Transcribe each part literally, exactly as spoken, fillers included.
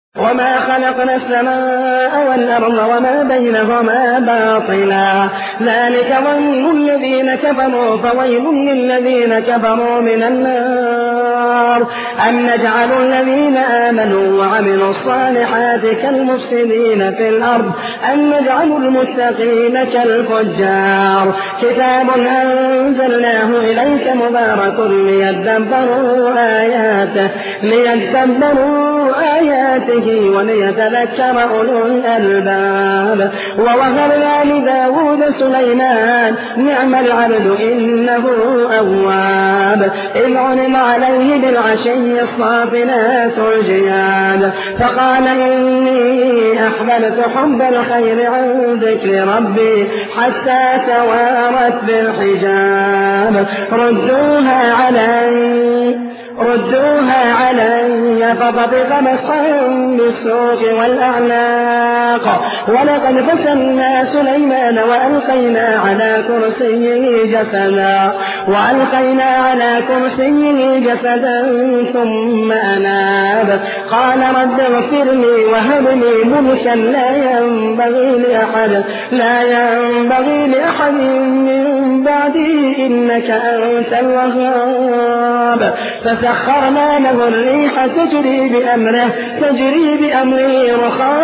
وما خلقنا السماء والأرض وما بينهما باطلا ذلك ظن الذين كفروا فويل للذين كفروا من النار أم نجعل الذين آمنوا وعملوا الصالحات كالمفسدين في الأرض أم نجعل المتقين كالفجار كتاب أنزلناه إليك مبارك ليدبروا آياته ليدبروا آياته وليتذكر أولو الألباب ووهبنا لداود سليمان نعم العبد إنه أواب إذ علم عليه بالعشي الصافنات الجياد فقال إني أحببت حب الخير عن ذكر ربي حتى توارت بالحجاب ردوها علي ردوها علي فطفق مسحا بالسوق والأعناق ولقد فتنا سليمان وألقينا على كرسيه جسدا وألقينا على كرسيه جسدا ثم أناب قال رب اغفر لي وهب لي ملكا لا ينبغي لأحد لا ينبغي لأحد من بعدي إنك أنت الوهاب فسخرنا له الريح تجري بأمره تجري بأمره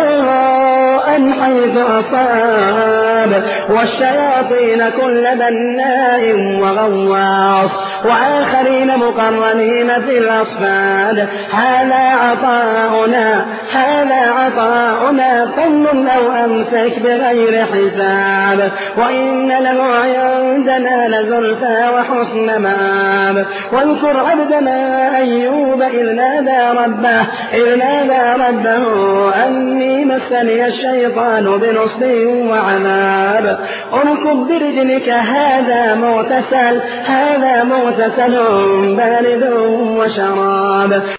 رخاء حيث أصاب والشياطين كل بناء وغواص وآخرين مقرنين في الأصفاد هذا عطاؤنا هذا عطاؤنا فمن أو أمسك بغير حساب وإن له عندنا لزلفى وحسن مآب واذكر عبدنا أيوب إذ نادى ربه إذ نادى ربه أني مسني الشيطان بنصب وعذاب اركض برجلك هذا مغتسل هذا مغتسل بارد وشراب